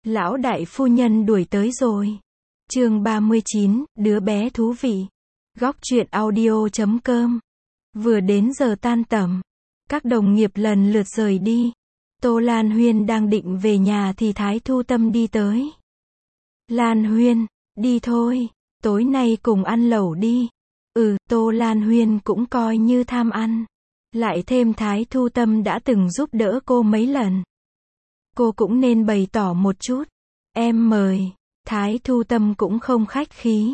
Lão đại phu nhân đuổi tới rồi. Chương 39, đứa bé thú vị. Góc truyện audio.com. Vừa đến giờ tan tầm, các đồng nghiệp lần lượt rời đi. Tô Lan Huyên đang định về nhà thì Thái Thu Tâm đi tới. Lan Huyên, đi thôi, tối nay cùng ăn lẩu đi. Tô Lan Huyên cũng coi như tham ăn. Lại thêm Thái Thu Tâm đã từng giúp đỡ cô mấy lần. Cô cũng nên bày tỏ một chút. Em mời. Thái Thu Tâm cũng không khách khí.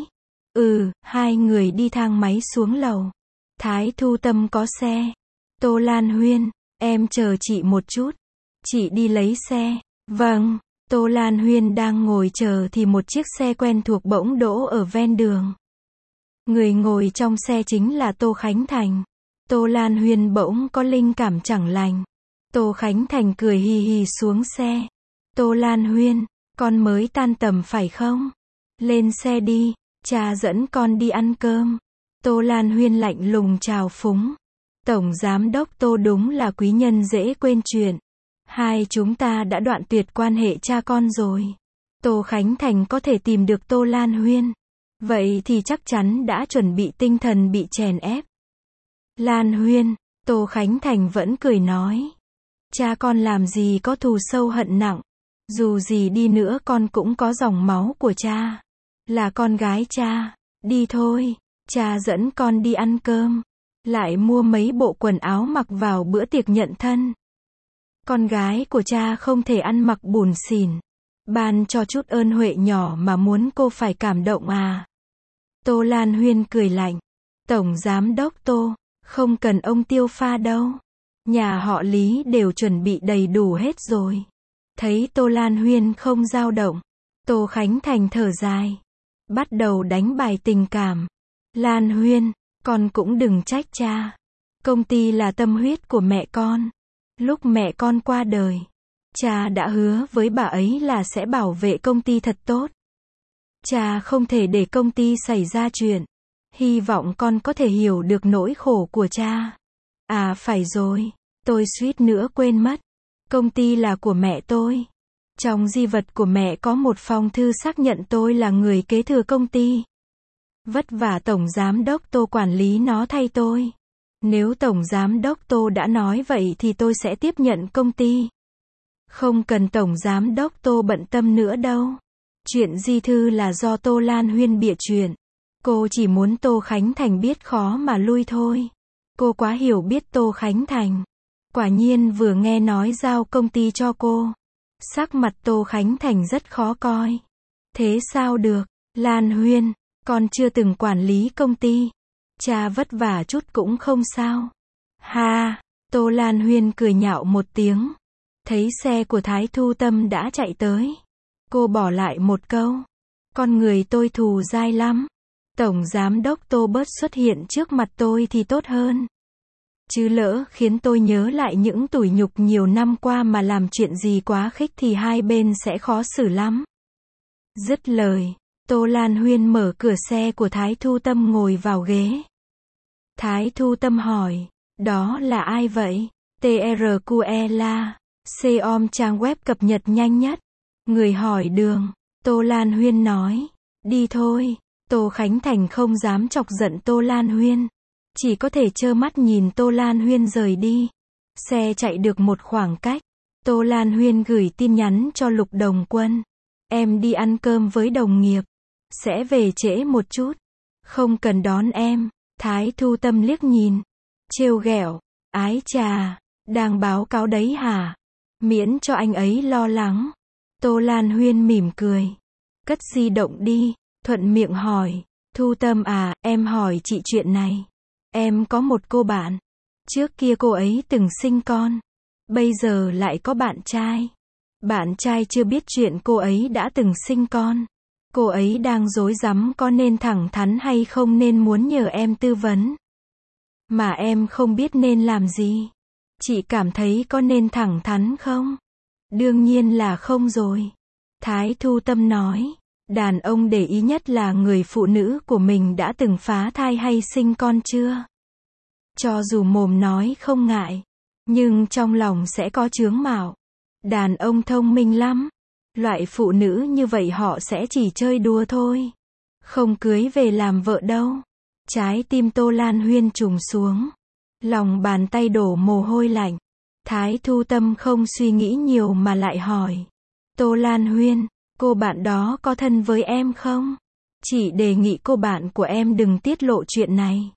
Hai người đi thang máy xuống lầu. Thái Thu Tâm có xe. Tô Lan Huyên, em chờ chị một chút. Chị đi lấy xe. Vâng. Tô Lan Huyên đang ngồi chờ thì một chiếc xe quen thuộc bỗng đỗ ở ven đường. Người ngồi trong xe chính là Tô Khánh Thành. Tô Lan Huyên bỗng có linh cảm chẳng lành. Tô Khánh Thành cười hì hì xuống xe. Tô Lan Huyên, con mới tan tầm phải không? Lên xe đi, cha dẫn con đi ăn cơm. Tô Lan Huyên lạnh lùng chào phúng. Tổng giám đốc Tô đúng là quý nhân dễ quên chuyện. Hai chúng ta đã đoạn tuyệt quan hệ cha con rồi. Tô Khánh Thành có thể tìm được Tô Lan Huyên. Vậy thì chắc chắn đã chuẩn bị tinh thần bị chèn ép. Lan Huyên, Tô Khánh Thành vẫn cười nói. Cha con làm gì có thù sâu hận nặng. Dù gì đi nữa con cũng có dòng máu của cha. Là con gái cha. Đi thôi, cha dẫn con đi ăn cơm. Lại mua mấy bộ quần áo mặc vào bữa tiệc nhận thân. Con gái của cha không thể ăn mặc bủn xỉn. Ban cho chút ơn huệ nhỏ mà muốn cô phải cảm động à. Tô Lan Huyên cười lạnh. Tổng giám đốc Tô, không cần ông tiêu pha đâu. Nhà họ Lý đều chuẩn bị đầy đủ hết rồi. Thấy Tô Lan Huyên không dao động, Tô Khánh Thành thở dài. Bắt đầu đánh bài tình cảm. Lan Huyên, con cũng đừng trách cha. Công ty là tâm huyết của mẹ con. Lúc mẹ con qua đời, cha đã hứa với bà ấy là sẽ bảo vệ công ty thật tốt. Cha không thể để công ty xảy ra chuyện. Hy vọng con có thể hiểu được nỗi khổ của cha. À phải rồi, tôi suýt nữa quên mất. Công ty là của mẹ tôi. Trong di vật của mẹ có một phong thư xác nhận tôi là người kế thừa công ty. Vất vả Tổng Giám đốc Tô quản lý nó thay tôi. Nếu Tổng Giám đốc Tô đã nói vậy thì tôi sẽ tiếp nhận công ty. Không cần Tổng Giám đốc Tô bận tâm nữa đâu. Chuyện di thư là do Tô Lan Huyên bịa chuyện. Cô chỉ muốn Tô Khánh Thành biết khó mà lui thôi. Cô quá hiểu biết Tô Khánh Thành. Quả nhiên vừa nghe nói giao công ty cho cô. Sắc mặt Tô Khánh Thành rất khó coi. Thế sao được, Lan Huyên, con chưa từng quản lý công ty. Cha vất vả chút cũng không sao. Ha, Tô Lan Huyên cười nhạo một tiếng. Thấy xe của Thái Thu Tâm đã chạy tới. Cô bỏ lại một câu. Con người tôi thù dai lắm. Tổng giám đốc Tô bớt xuất hiện trước mặt tôi thì tốt hơn. Chứ lỡ khiến tôi nhớ lại những tủi nhục nhiều năm qua mà làm chuyện gì quá khích thì hai bên sẽ khó xử lắm. Dứt lời, Tô Lan Huyên mở cửa xe của Thái Thu Tâm ngồi vào ghế. Thái Thu Tâm hỏi, đó là ai vậy? TRQE là COM trang web cập nhật nhanh nhất. Người hỏi đường. Tô Lan Huyên nói, đi thôi. Tô Khánh Thành không dám chọc giận Tô Lan Huyên. Chỉ có thể trơ mắt nhìn Tô Lan Huyên rời đi. Xe chạy được một khoảng cách. Tô Lan Huyên gửi tin nhắn cho Lục Đồng Quân. Em đi ăn cơm với đồng nghiệp. Sẽ về trễ một chút. Không cần đón em. Thái Thu Tâm liếc nhìn. Trêu ghẹo. Ái chà. Đang báo cáo đấy hả? Miễn cho anh ấy lo lắng. Tô Lan Huyên mỉm cười. Cất di động đi. Thuận miệng hỏi. Thu Tâm à, em hỏi chị chuyện này. Em có một cô bạn. Trước kia cô ấy từng sinh con. Bây giờ lại có bạn trai. Bạn trai chưa biết chuyện cô ấy đã từng sinh con. Cô ấy đang rối rắm có nên thẳng thắn hay không nên muốn nhờ em tư vấn. Mà em không biết nên làm gì. Chị cảm thấy có nên thẳng thắn không? Đương nhiên là không rồi. Thái Thu Tâm nói. Đàn ông để ý nhất là người phụ nữ của mình đã từng phá thai hay sinh con chưa. Cho dù mồm nói không ngại, nhưng trong lòng sẽ có chướng mạo. Đàn ông thông minh lắm. Loại phụ nữ như vậy họ sẽ chỉ chơi đùa thôi. Không cưới về làm vợ đâu. Trái tim Tô Lan Huyên trùng xuống. Lòng bàn tay đổ mồ hôi lạnh. Thái Thu Tâm không suy nghĩ nhiều mà lại hỏi. Tô Lan Huyên, cô bạn đó có thân với em không? Chị đề nghị cô bạn của em đừng tiết lộ chuyện này.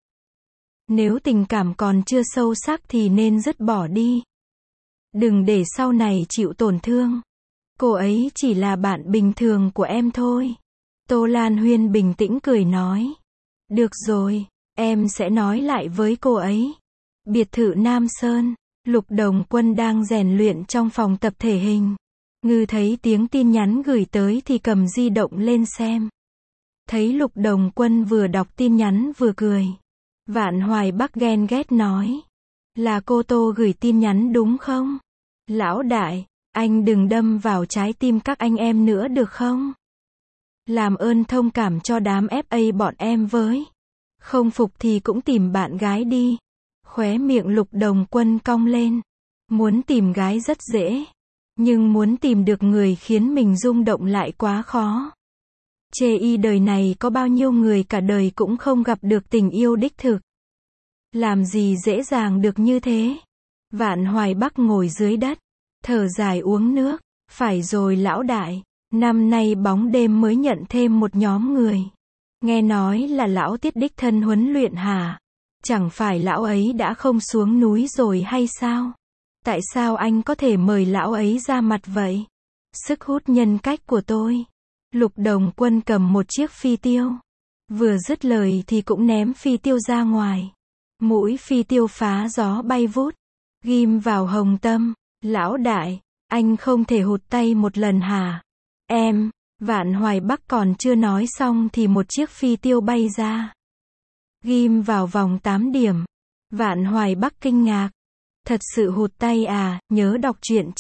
Nếu tình cảm còn chưa sâu sắc thì nên dứt bỏ đi. Đừng để sau này chịu tổn thương. Cô ấy chỉ là bạn bình thường của em thôi. Tô Lan Huyên bình tĩnh cười nói. Được rồi, em sẽ nói lại với cô ấy. Biệt thự Nam Sơn, Lục Đồng Quân đang rèn luyện trong phòng tập thể hình. Ngư thấy tiếng tin nhắn gửi tới thì cầm di động lên xem. Thấy Lục Đồng Quân vừa đọc tin nhắn vừa cười. Vạn Hoài Bắc ghen ghét nói. Là cô Tô gửi tin nhắn đúng không? Lão đại, anh đừng đâm vào trái tim các anh em nữa được không? Làm ơn thông cảm cho đám FA bọn em với. Không phục thì cũng tìm bạn gái đi. Khóe miệng Lục Đồng Quân cong lên. Muốn tìm gái rất dễ. Nhưng muốn tìm được người khiến mình rung động lại quá khó. Chê y đời này có bao nhiêu người cả đời cũng không gặp được tình yêu đích thực. Làm gì dễ dàng được như thế. Vạn Hoài Bắc ngồi dưới đất. Thở dài uống nước. Phải rồi lão đại. Năm nay bóng đêm mới nhận thêm một nhóm người. Nghe nói là lão Tiết đích thân huấn luyện hả? Chẳng phải lão ấy đã không xuống núi rồi hay sao? Tại sao anh có thể mời lão ấy ra mặt vậy? Sức hút nhân cách của tôi. Lục Đồng Quân cầm một chiếc phi tiêu. Vừa dứt lời thì cũng ném phi tiêu ra ngoài. Mũi phi tiêu phá gió bay vút. Ghim vào hồng tâm. Lão đại, anh không thể hụt tay một lần hả? Em, Vạn Hoài Bắc còn chưa nói xong thì một chiếc phi tiêu bay ra. Ghim vào vòng 8 điểm. Vạn Hoài Bắc kinh ngạc. Thật sự hụt tay à, nhớ đọc truyện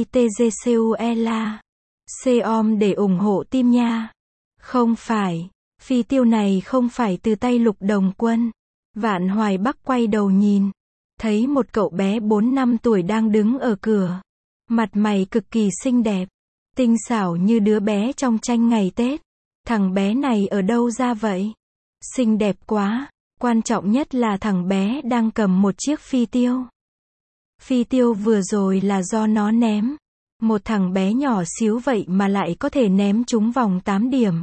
CITGCUELA. Com để ủng hộ team nha. Không phải, phi tiêu này không phải từ tay Lục Đồng Quân. Vạn Hoài Bắc quay đầu nhìn. Thấy một cậu bé 4 năm tuổi đang đứng ở cửa. Mặt mày cực kỳ xinh đẹp. Tinh xảo như đứa bé trong tranh ngày Tết. Thằng bé này ở đâu ra vậy? Xinh đẹp quá. Quan trọng nhất là thằng bé đang cầm một chiếc phi tiêu. Phi tiêu vừa rồi là do nó ném. Một thằng bé nhỏ xíu vậy mà lại có thể ném trúng vòng 8 điểm.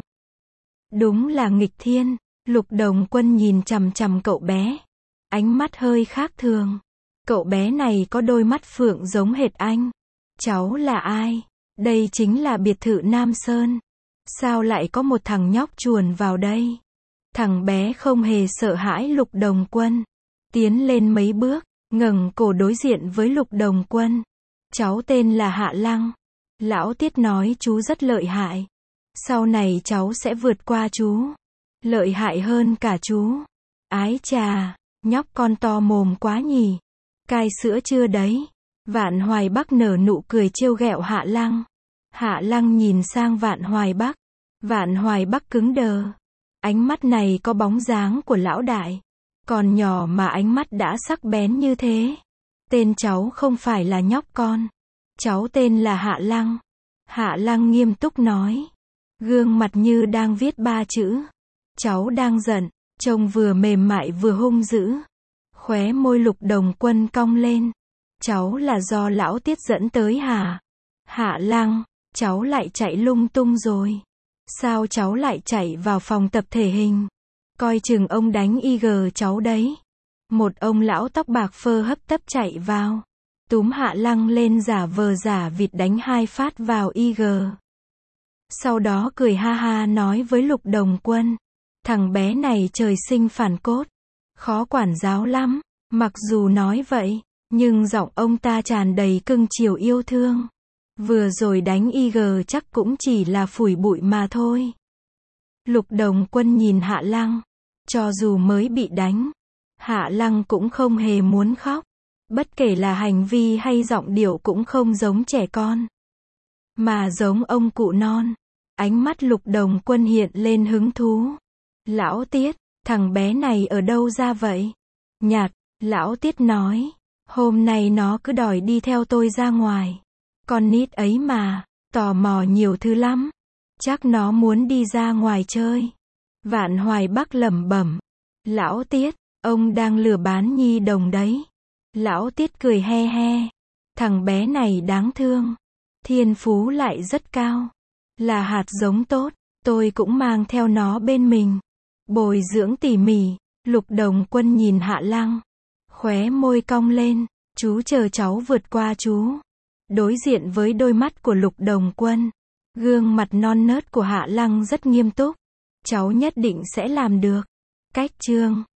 Đúng là nghịch thiên. Lục Đồng Quân nhìn chằm chằm cậu bé. Ánh mắt hơi khác thường. Cậu bé này có đôi mắt phượng giống hệt anh. Cháu là ai? Đây chính là biệt thự Nam Sơn. Sao lại có một thằng nhóc chuồn vào đây? Thằng bé không hề sợ hãi Lục Đồng Quân. Tiến lên mấy bước, ngẩng cổ đối diện với Lục Đồng Quân. Cháu tên là Hạ Lăng. Lão Tiết nói chú rất lợi hại. Sau này cháu sẽ vượt qua chú. Lợi hại hơn cả chú. Ái chà, nhóc con to mồm quá nhỉ. Cai sữa chưa đấy? Vạn Hoài Bắc nở nụ cười trêu ghẹo Hạ Lăng. Hạ Lăng nhìn sang Vạn Hoài Bắc. Vạn Hoài Bắc cứng đờ. Ánh mắt này có bóng dáng của lão đại. Còn nhỏ mà ánh mắt đã sắc bén như thế. Tên cháu không phải là nhóc con. Cháu tên là Hạ Lăng. Hạ Lăng nghiêm túc nói. Gương mặt như đang viết 3 chữ. Cháu đang giận. Trông vừa mềm mại vừa hung dữ. Khóe môi Lục Đồng Quân cong lên. Cháu là do lão Tiết dẫn tới hả? Hạ Lăng, cháu lại chạy lung tung rồi. Sao cháu lại chạy vào phòng tập thể hình? Coi chừng ông đánh IG cháu đấy. Một ông lão tóc bạc phơ hấp tấp chạy vào. Túm Hạ Lăng lên giả vờ giả vịt đánh 2 phát vào IG. Sau đó cười ha ha nói với Lục Đồng Quân. Thằng bé này trời sinh phản cốt. Khó quản giáo lắm. Mặc dù nói vậy, nhưng giọng ông ta tràn đầy cưng chiều yêu thương. Vừa rồi đánh IG chắc cũng chỉ là phủi bụi mà thôi. Lục Đồng Quân nhìn Hạ Lăng. Cho dù mới bị đánh, Hạ Lăng cũng không hề muốn khóc. Bất kể là hành vi hay giọng điệu cũng không giống trẻ con, mà giống ông cụ non. Ánh mắt Lục Đồng Quân hiện lên hứng thú. Lão Tiết, thằng bé này ở đâu ra vậy? Nhạt, Lão Tiết nói. Hôm nay nó cứ đòi đi theo tôi ra ngoài. Con nít ấy mà. tò mò nhiều thứ lắm. Chắc nó muốn đi ra ngoài chơi. Vạn Hoài Bắc lẩm bẩm. Lão Tiết, ông đang lừa bán nhi đồng đấy. Lão Tiết cười he he. Thằng bé này đáng thương. Thiên phú lại rất cao. Là hạt giống tốt. Tôi cũng mang theo nó bên mình. Bồi dưỡng tỉ mỉ. Lục Đồng Quân nhìn Hạ Lăng. Khóe môi cong lên. Chú chờ cháu vượt qua chú. Đối diện với đôi mắt của Lục Đồng Quân. Gương mặt non nớt của Hạ Lăng rất nghiêm túc. Cháu nhất định sẽ làm được. Cách chương